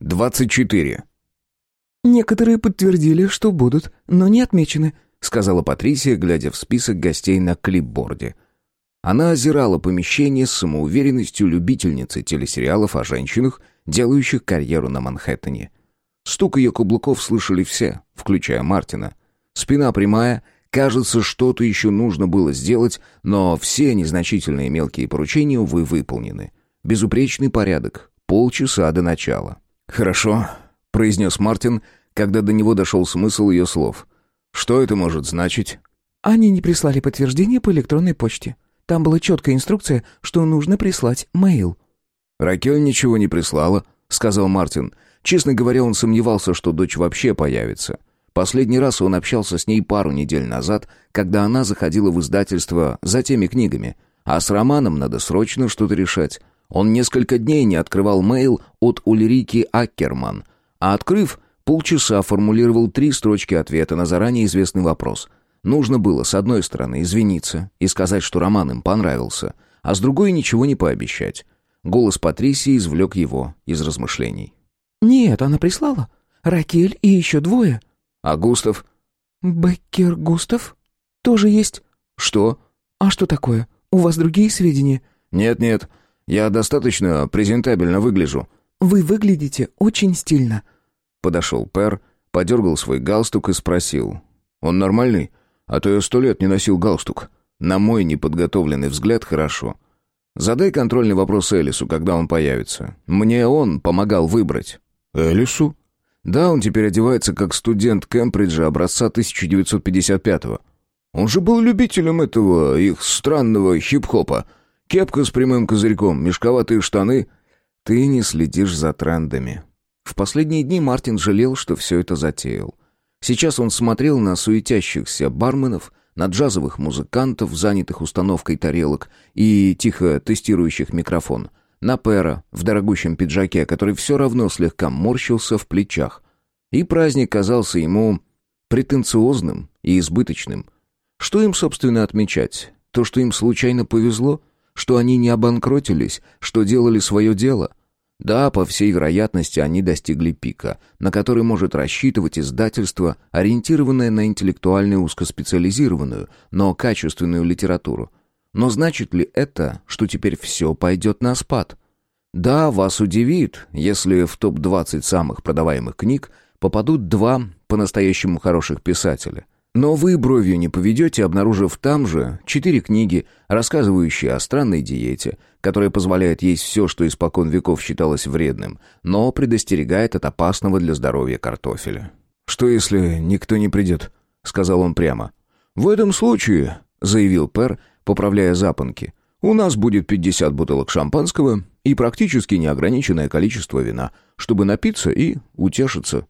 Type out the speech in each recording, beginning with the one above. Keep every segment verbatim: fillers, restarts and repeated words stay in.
двадцать четыре. «Некоторые подтвердили, что будут, но не отмечены», — сказала Патрисия, глядя в список гостей на клипборде. Она озирала помещение с самоуверенностью любительницы телесериалов о женщинах, делающих карьеру на Манхэттене. Стук ее каблуков слышали все, включая Мартина. Спина прямая, кажется, что-то еще нужно было сделать, но все незначительные мелкие поручения, увы, выполнены. Безупречный порядок, полчаса до начала. «Хорошо», — произнес Мартин, когда до него дошел смысл ее слов. «Что это может значить?» «Они не прислали подтверждение по электронной почте. Там была четкая инструкция, что нужно прислать мейл». «Ракель ничего не прислала», — сказал Мартин. Честно говоря, он сомневался, что дочь вообще появится. Последний раз он общался с ней пару недель назад, когда она заходила в издательство за теми книгами. А с Романом надо срочно что-то решать. Он несколько дней не открывал мейл от Ульрики Аккерман, а открыв, полчаса формулировал три строчки ответа на заранее известный вопрос. Нужно было, с одной стороны, извиниться и сказать, что Роман им понравился, а с другой ничего не пообещать. Голос Патрисии извлек его из размышлений. «Нет, она прислала. Ракель и еще двое». «А Густав?» «Беккер Густав? Тоже есть». «Что?» «А что такое? У вас другие сведения?» «Нет-нет, я достаточно презентабельно выгляжу». «Вы выглядите очень стильно». Подошел Пэр, подергал свой галстук и спросил. «Он нормальный? А то я сто лет не носил галстук. На мой неподготовленный взгляд, хорошо. Задай контрольный вопрос Элису, когда он появится. Мне он помогал выбрать». «Элису?» «Да, он теперь одевается как студент Кембриджа образца тысяча девятьсот пятьдесят пятого. Он же был любителем этого их странного хип-хопа. Кепка с прямым козырьком, мешковатые штаны». «Ты не следишь за трендами». В последние дни Мартин жалел, что все это затеял. Сейчас он смотрел на суетящихся барменов, на джазовых музыкантов, занятых установкой тарелок и тихо тестирующих микрофон, на Пэра в дорогущем пиджаке, который все равно слегка морщился в плечах. И праздник казался ему претенциозным и избыточным. Что им, собственно, отмечать? То, что им случайно повезло? Что они не обанкротились? Что делали свое дело? Да, по всей вероятности, они достигли пика, на который может рассчитывать издательство, ориентированное на интеллектуальную узкоспециализированную, но качественную литературу. Но значит ли это, что теперь все пойдет на спад? Да, вас удивит, если в топ двадцать самых продаваемых книг попадут два по-настоящему хороших писателя. Но вы бровью не поведете, обнаружив там же четыре книги, рассказывающие о странной диете, которая позволяет есть все, что испокон веков считалось вредным, но предостерегает от опасного для здоровья картофеля. «Что, если никто не придет?» — сказал он прямо. «В этом случае», — заявил Пэр, поправляя запонки, «у нас будет пятьдесят бутылок шампанского и практически неограниченное количество вина, чтобы напиться и утешиться».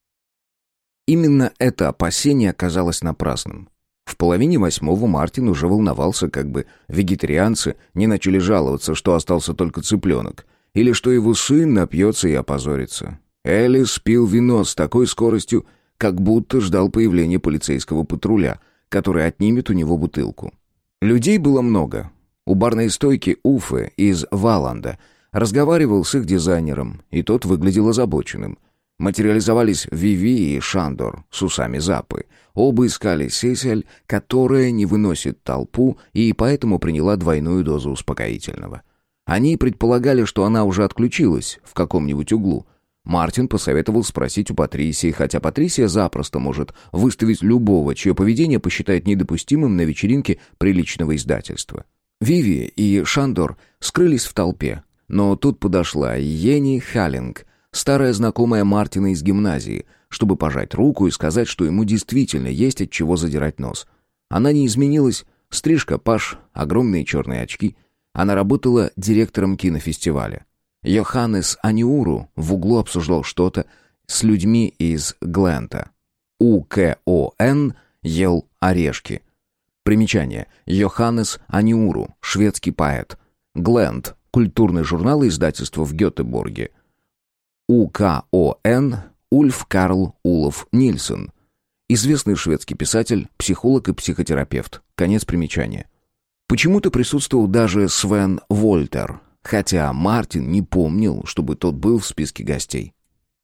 Именно это опасение оказалось напрасным. В половине восьмого Мартин уже волновался, как бы вегетарианцы не начали жаловаться, что остался только цыпленок, или что его сын напьется и опозорится. Элис пил вино с такой скоростью, как будто ждал появления полицейского патруля, который отнимет у него бутылку. Людей было много. У барной стойки Уфы из Валанда разговаривал с их дизайнером, и тот выглядел озабоченным. Материализовались Виви и Шандор с усами Запы. Оба искали Сесель, которая не выносит толпу и поэтому приняла двойную дозу успокоительного. Они предполагали, что она уже отключилась в каком-нибудь углу. Мартин посоветовал спросить у Патрисии, хотя Патрисия запросто может выставить любого, чье поведение посчитает недопустимым на вечеринке приличного издательства. Виви и Шандор скрылись в толпе, но тут подошла Йенни Халлинг, старая знакомая Мартина из гимназии, чтобы пожать руку и сказать, что ему действительно есть от чего задирать нос. Она не изменилась, стрижка паш, огромные черные очки. Она работала директором кинофестиваля. Йоханнес Аниуру в углу обсуждал что-то с людьми из Глента. У К О Н ел орешки. Примечание. Йоханнес Аниуру, шведский поэт. Глент, культурный журнал и издательство в Гетеборге. У К О Н Ульф Карл Улов Нильсон. Известный шведский писатель, психолог и психотерапевт. Конец примечания. Почему-то присутствовал даже Свен Вольтер, хотя Мартин не помнил, чтобы тот был в списке гостей.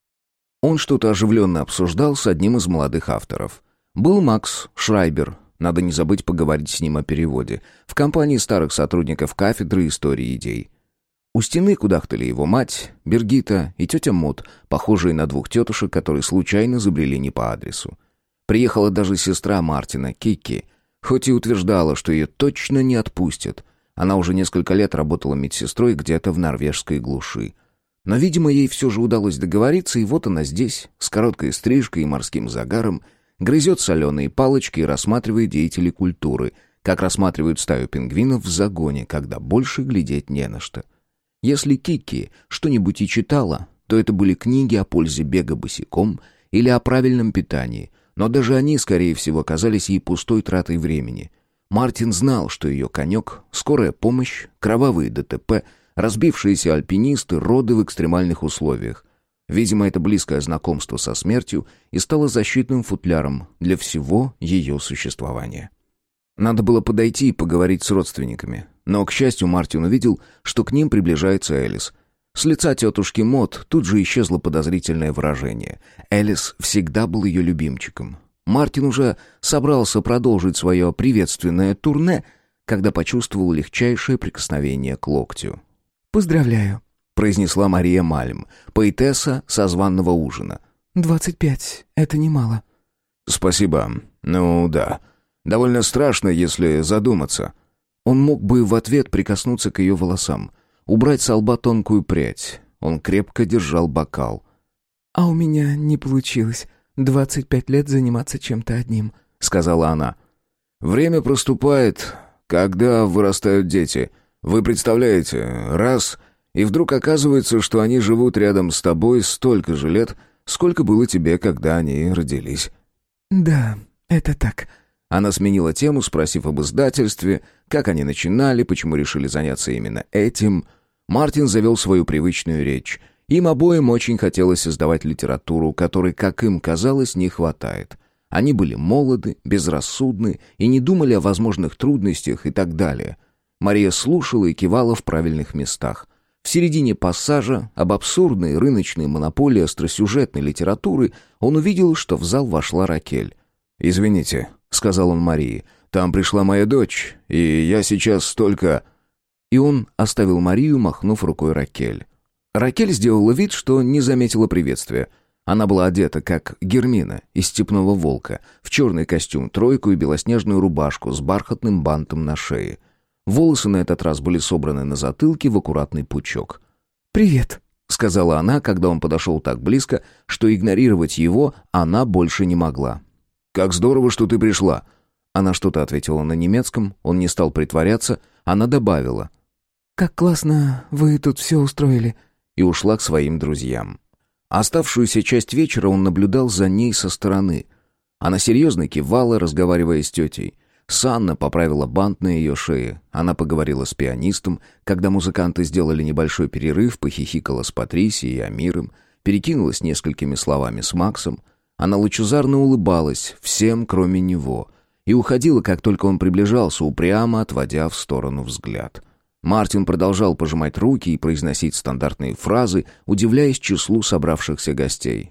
Он что-то оживленно обсуждал с одним из молодых авторов. Был Макс Шрайбер, надо не забыть поговорить с ним о переводе, в компании старых сотрудников кафедры истории идей. У стены кудахтали его мать, Бергита, и тетя Мот, похожие на двух тетушек, которые случайно забрели не по адресу. Приехала даже сестра Мартина, Кикки, хоть и утверждала, что ее точно не отпустят. Она уже несколько лет работала медсестрой где-то в норвежской глуши. Но, видимо, ей все же удалось договориться, и вот она здесь, с короткой стрижкой и морским загаром, грызет соленые палочки и рассматривает деятелей культуры, как рассматривают стаю пингвинов в загоне, когда больше глядеть не на что. Если Кикки что-нибудь и читала, то это были книги о пользе бега босиком или о правильном питании, но даже они, скорее всего, казались ей пустой тратой времени. Мартин знал, что ее конек — скорая помощь, кровавые ДТП, разбившиеся альпинисты, роды в экстремальных условиях. Видимо, это близкое знакомство со смертью и стало защитным футляром для всего ее существования. Надо было подойти и поговорить с родственниками. Но, к счастью, Мартин увидел, что к ним приближается Элис. С лица тетушки Мот тут же исчезло подозрительное выражение. Элис всегда был ее любимчиком. Мартин уже собрался продолжить свое приветственное турне, когда почувствовал легчайшее прикосновение к локтю. «Поздравляю», — произнесла Мария Мальм, поэтесса со званного ужина. «Двадцать пять — это немало». «Спасибо. Ну да. Довольно страшно, если задуматься». Он мог бы в ответ прикоснуться к ее волосам, убрать с лба тонкую прядь. Он крепко держал бокал. «А у меня не получилось двадцать пять лет заниматься чем-то одним», — сказала она. «Время проступает, когда вырастают дети. Вы представляете, раз, и вдруг оказывается, что они живут рядом с тобой столько же лет, сколько было тебе, когда они родились». «Да, это так». Она сменила тему, спросив об издательстве, как они начинали, почему решили заняться именно этим. Мартин завел свою привычную речь. Им обоим очень хотелось издавать литературу, которой, как им казалось, не хватает. Они были молоды, безрассудны и не думали о возможных трудностях и так далее. Мария слушала и кивала в правильных местах. В середине пассажа об абсурдной рыночной монополии остросюжетной литературы он увидел, что в зал вошла Ракель. «Извините», — сказал он Марии, — «там пришла моя дочь, и я сейчас столько...» И он оставил Марию, махнув рукой Ракель. Ракель сделала вид, что не заметила приветствия. Она была одета, как Гермина из «Степного волка», в черный костюм, тройку и белоснежную рубашку с бархатным бантом на шее. Волосы на этот раз были собраны на затылке в аккуратный пучок. «Привет», — сказала она, когда он подошел так близко, что игнорировать его она больше не могла. «Как здорово, что ты пришла!» Она что-то ответила на немецком, он не стал притворяться, она добавила. «Как классно вы тут все устроили!» И ушла к своим друзьям. Оставшуюся часть вечера он наблюдал за ней со стороны. Она серьезно кивала, разговаривая с тетей. Санна поправила бант на ее шее. Она поговорила с пианистом. Когда музыканты сделали небольшой перерыв, похихикала с Патрисией и Амиром, перекинулась несколькими словами с Максом. Она лучезарно улыбалась всем, кроме него, и уходила, как только он приближался, упрямо отводя в сторону взгляд. Мартин продолжал пожимать руки и произносить стандартные фразы, удивляясь числу собравшихся гостей.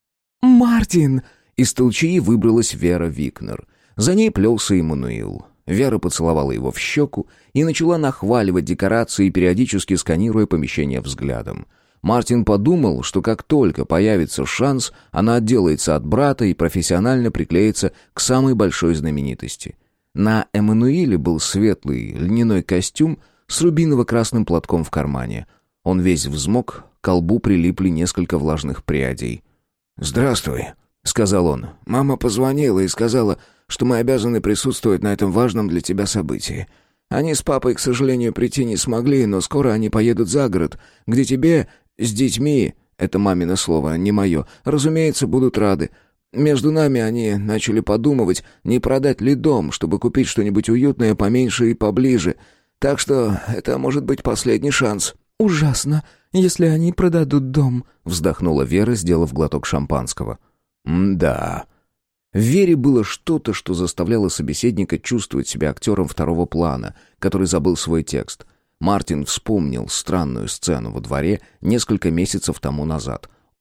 «Мартин!» Из толчаи выбралась Вера Викнер. За ней плелся Эммануил. Вера поцеловала его в щеку и начала нахваливать декорации, периодически сканируя помещение взглядом. Мартин подумал, что как только появится шанс, она отделается от брата и профессионально приклеится к самой большой знаменитости. На Эммануиле был светлый льняной костюм с рубиново-красным платком в кармане. Он весь взмок, к колбу прилипли несколько влажных прядей. «Здравствуй», — сказал он. «Мама позвонила и сказала, что мы обязаны присутствовать на этом важном для тебя событии. Они с папой, к сожалению, прийти не смогли, но скоро они поедут за город, где тебе с детьми, это мамино слово, не мое, разумеется, будут рады. Между нами они начали подумывать, не продать ли дом, чтобы купить что-нибудь уютное поменьше и поближе. Так что это может быть последний шанс». «Ужасно, если они продадут дом», — вздохнула Вера, сделав глоток шампанского. «М-да». В Вере было что-то, что заставляло собеседника чувствовать себя актером второго плана, который забыл свой текст. Мартин вспомнил странную сцену во дворе несколько месяцев тому назад.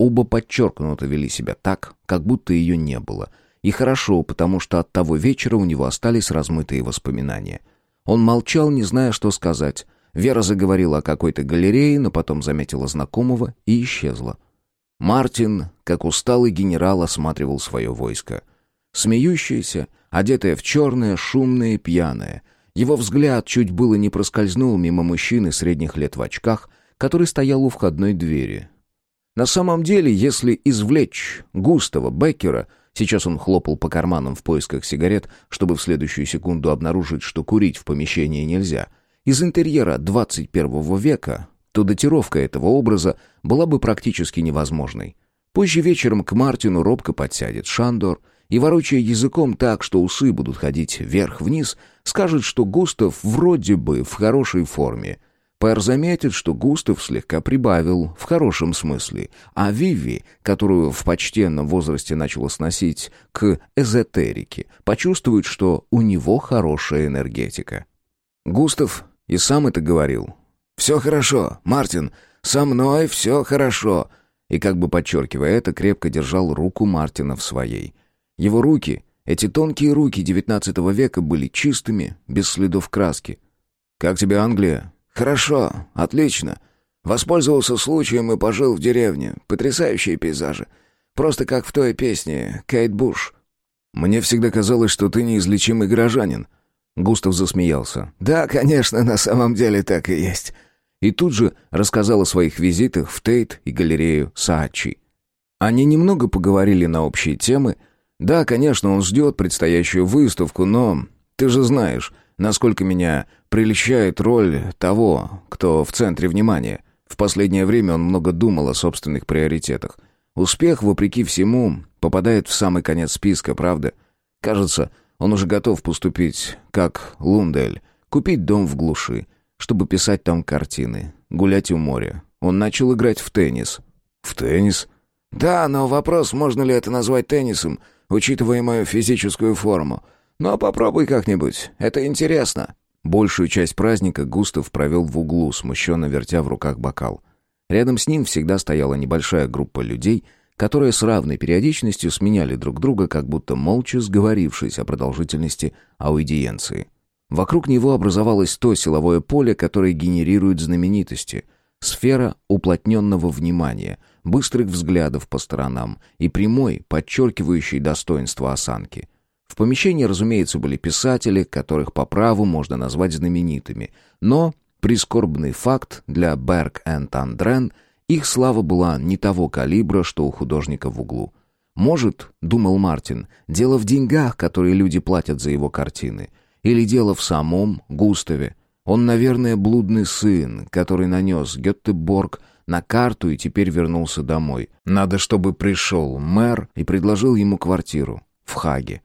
Оба подчеркнуто вели себя так, как будто ее не было. И хорошо, потому что от того вечера у него остались размытые воспоминания. Он молчал, не зная, что сказать. Вера заговорила о какой-то галерее, но потом заметила знакомого и исчезла. Мартин, как усталый генерал, осматривал свое войско. Смеющееся, одетое в черное, шумное и пьяное. Его взгляд чуть было не проскользнул мимо мужчины средних лет в очках, который стоял у входной двери. На самом деле, если извлечь Густава Беккера, сейчас он хлопал по карманам в поисках сигарет, чтобы в следующую секунду обнаружить, что курить в помещении нельзя, из интерьера двадцать первого века, то датировка этого образа была бы практически невозможной. Позже вечером к Мартину робко подсядет Шандор и, ворочая языком так, что усы будут ходить вверх-вниз, скажет, что Густав вроде бы в хорошей форме. Пэр заметит, что Густав слегка прибавил, в хорошем смысле, а Виви, которую в почтенном возрасте начала сносить к эзотерике, почувствует, что у него хорошая энергетика. Густав и сам это говорил. «Все хорошо, Мартин, со мной все хорошо», и, как бы подчеркивая это, крепко держал руку Мартина в своей. Его руки, эти тонкие руки девятнадцатого века, были чистыми, без следов краски. «Как тебе Англия?» «Хорошо, отлично. Воспользовался случаем и пожил в деревне. Потрясающие пейзажи. Просто как в той песне «Кейт Буш». «Мне всегда казалось, что ты неизлечимый горожанин». Густав засмеялся. «Да, конечно, на самом деле так и есть». И тут же рассказал о своих визитах в Тейт и галерею Саачи. Они немного поговорили на общие темы. Да, конечно, он ждет предстоящую выставку, но ты же знаешь, насколько меня прельщает роль того, кто в центре внимания. В последнее время он много думал о собственных приоритетах. Успех, вопреки всему, попадает в самый конец списка, правда? Кажется, он уже готов поступить, как Лундель, купить дом в глуши, чтобы писать там картины, гулять у моря. Он начал играть в теннис. В теннис? Да, но вопрос, можно ли это назвать теннисом, учитывая мою физическую форму. Но попробуй как-нибудь, это интересно. Большую часть праздника Густав провел в углу, смущенно вертя в руках бокал. Рядом с ним всегда стояла небольшая группа людей, которые с равной периодичностью сменяли друг друга, как будто молча сговорившись о продолжительности аудиенции. Вокруг него образовалось то силовое поле, которое генерирует знаменитости. Сфера уплотненного внимания, быстрых взглядов по сторонам и прямой, подчеркивающей достоинство осанки. В помещении, разумеется, были писатели, которых по праву можно назвать знаменитыми, но, прискорбный факт для Берг энд Андрен, их слава была не того калибра, что у художника в углу. Может, думал Мартин, дело в деньгах, которые люди платят за его картины, или дело в самом Густаве. Он, наверное, блудный сын, который нанес Гетеборг на карту и теперь вернулся домой. Надо, чтобы пришел мэр и предложил ему квартиру в Хаге.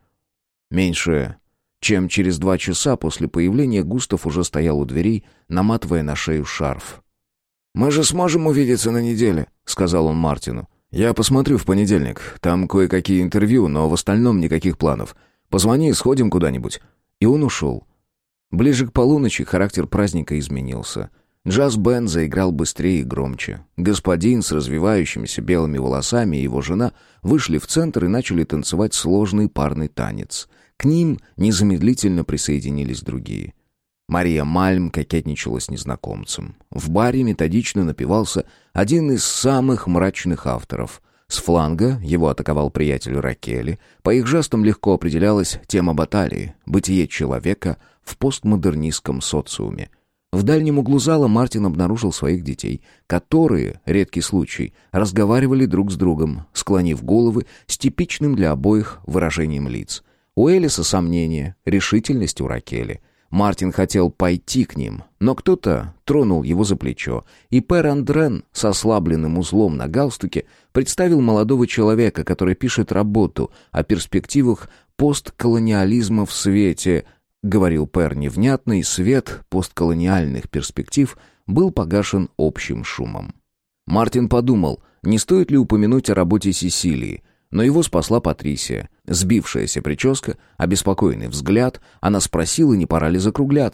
Меньше чем через два часа после появления Густав уже стоял у дверей, наматывая на шею шарф. «Мы же сможем увидеться на неделе», — сказал он Мартину. «Я посмотрю в понедельник. Там кое-какие интервью, но в остальном никаких планов. Позвони, сходим куда-нибудь». И он ушел. Ближе к полуночи характер праздника изменился. Джаз-бенд заиграл быстрее и громче. Господин с развивающимися белыми волосами и его жена вышли в центр и начали танцевать сложный парный танец. К ним незамедлительно присоединились другие. Мария Мальм кокетничала с незнакомцем. В баре методично напивался один из самых мрачных авторов. С фланга его атаковал приятель Ракели. По их жестам легко определялась тема баталии — бытие человека в постмодернистском социуме. В дальнем углу зала Мартин обнаружил своих детей, которые, редкий случай, разговаривали друг с другом, склонив головы с типичным для обоих выражением лиц. У Элиса сомнения, решительность у Ракели. Мартин хотел пойти к ним, но кто-то тронул его за плечо, и Пэр Андрен с ослабленным узлом на галстуке представил молодого человека, который пишет работу о перспективах постколониализма в свете, говорил Пэр невнятно, и свет постколониальных перспектив был погашен общим шумом. Мартин подумал, не стоит ли упомянуть о работе Сесилии, но его спасла Патрисия. Сбившаяся прическа, обеспокоенный взгляд, она спросила, не пора ли закругляться.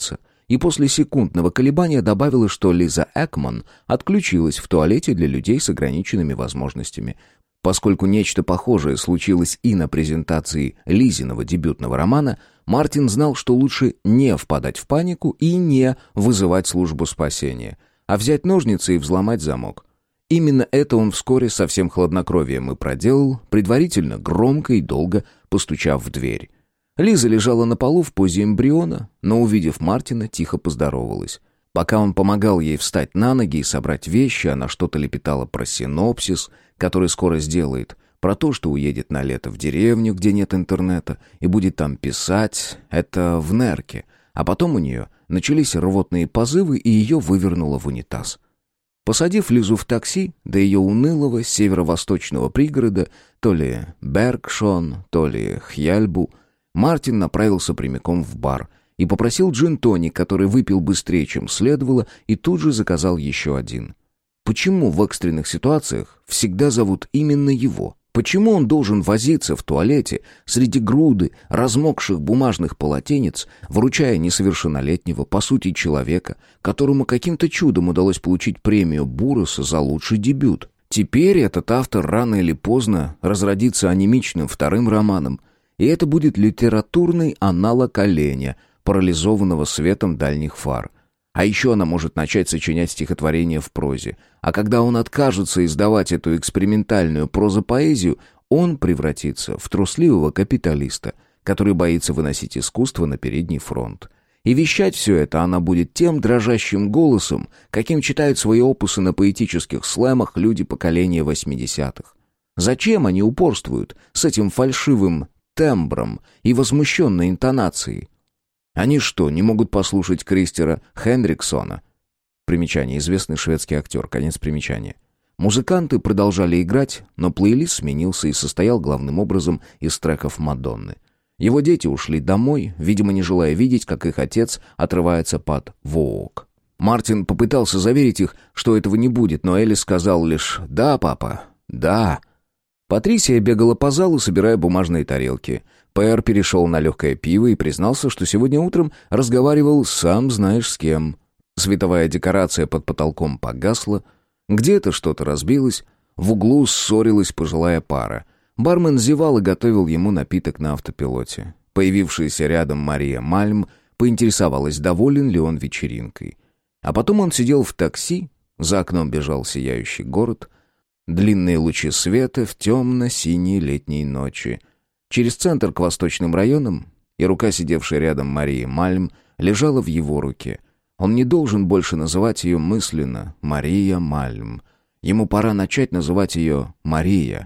и после секундного колебания добавила, что Лиза Экман отключилась в туалете для людей с ограниченными возможностями. Поскольку нечто похожее случилось и на презентации Лизиного дебютного романа, Мартин знал, что лучше не впадать в панику и не вызывать службу спасения, а взять ножницы и взломать замок. Именно это он вскоре со всем хладнокровием и проделал, предварительно громко и долго постучав в дверь. Лиза лежала на полу в позе эмбриона, но, увидев Мартина, тихо поздоровалась. Пока он помогал ей встать на ноги и собрать вещи, она что-то лепетала про синопсис, который скоро сделает, про то, что уедет на лето в деревню, где нет интернета, и будет там писать, это в Нерке. А потом у нее начались рвотные позывы, и ее вывернуло в унитаз. Посадив Лизу в такси до ее унылого северо-восточного пригорода, то ли Бергшон, то ли Хьяльбу, Мартин направился прямиком в бар и попросил джин-тоник, который выпил быстрее, чем следовало, и тут же заказал еще один. Почему в экстренных ситуациях всегда зовут именно его? Почему он должен возиться в туалете среди груды размокших бумажных полотенец, вручая несовершеннолетнего, по сути, человека, которому каким-то чудом удалось получить премию Бурруса за лучший дебют? Теперь этот автор рано или поздно разродится анемичным вторым романом, и это будет литературный аналог оленя, парализованного светом дальних фар. А еще она может начать сочинять стихотворения в прозе. А когда он откажется издавать эту экспериментальную прозопоэзию, он превратится в трусливого капиталиста, который боится выносить искусство на передний фронт. И вещать все это она будет тем дрожащим голосом, каким читают свои опусы на поэтических слэмах люди поколения восьмидесятых. Зачем они упорствуют с этим фальшивым тембром и возмущенной интонацией? Они что, не могут послушать Кристера Хендриксона? Примечание. Известный шведский актер. Конец примечания. Музыканты продолжали играть, но плейлист сменился и состоял главным образом из треков Мадонны. Его дети ушли домой, видимо, не желая видеть, как их отец отрывается под «Воок». Мартин попытался заверить их, что этого не будет, но Элис сказал лишь «Да, папа, да». Патрисия бегала по залу, собирая бумажные тарелки. Пэр перешел на легкое пиво и признался, что сегодня утром разговаривал сам знаешь с кем. Световая декорация под потолком погасла. Где-то что-то разбилось. В углу ссорилась пожилая пара. Бармен зевал и готовил ему напиток на автопилоте. Появившаяся рядом Мария Мальм поинтересовалась, доволен ли он вечеринкой. А потом он сидел в такси, за окном бежал сияющий город, длинные лучи света в темно-синей летней ночи. Через центр к восточным районам, и рука, сидевшая рядом Марии Мальм, лежала в его руке. Он не должен больше называть ее мысленно Мария Мальм. Ему пора начать называть ее Мария.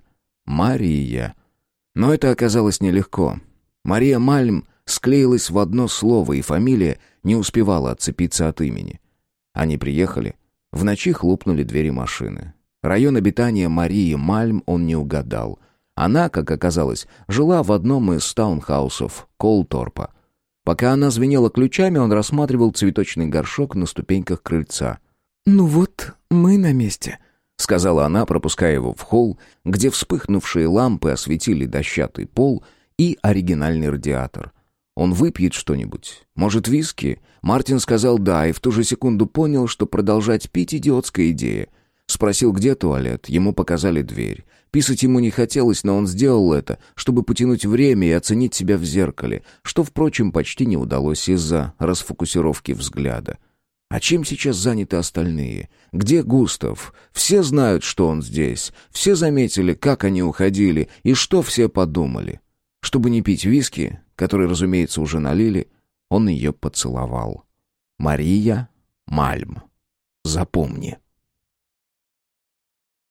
Мария. Но это оказалось нелегко. Мария Мальм склеилась в одно слово, и фамилия не успевала отцепиться от имени. Они приехали. В ночи хлопнули двери машины. Район обитания Марии Мальм он не угадал. Она, как оказалось, жила в одном из таунхаусов Колторпа. Пока она звенела ключами, он рассматривал цветочный горшок на ступеньках крыльца. «Ну вот, мы на месте», — сказала она, пропуская его в холл, где вспыхнувшие лампы осветили дощатый пол и оригинальный радиатор. Он выпьет что-нибудь? Может, виски? Мартин сказал «да», и в ту же секунду понял, что продолжать пить — идиотская идея. Спросил, где туалет, ему показали дверь. Писать ему не хотелось, но он сделал это, чтобы потянуть время и оценить себя в зеркале, что, впрочем, почти не удалось из-за расфокусировки взгляда. А чем сейчас заняты остальные? Где Густав? Все знают, что он здесь. Все заметили, как они уходили, и что все подумали. Чтобы не пить виски, который, разумеется, уже налили, он ее поцеловал. Мария Мальм. Запомни.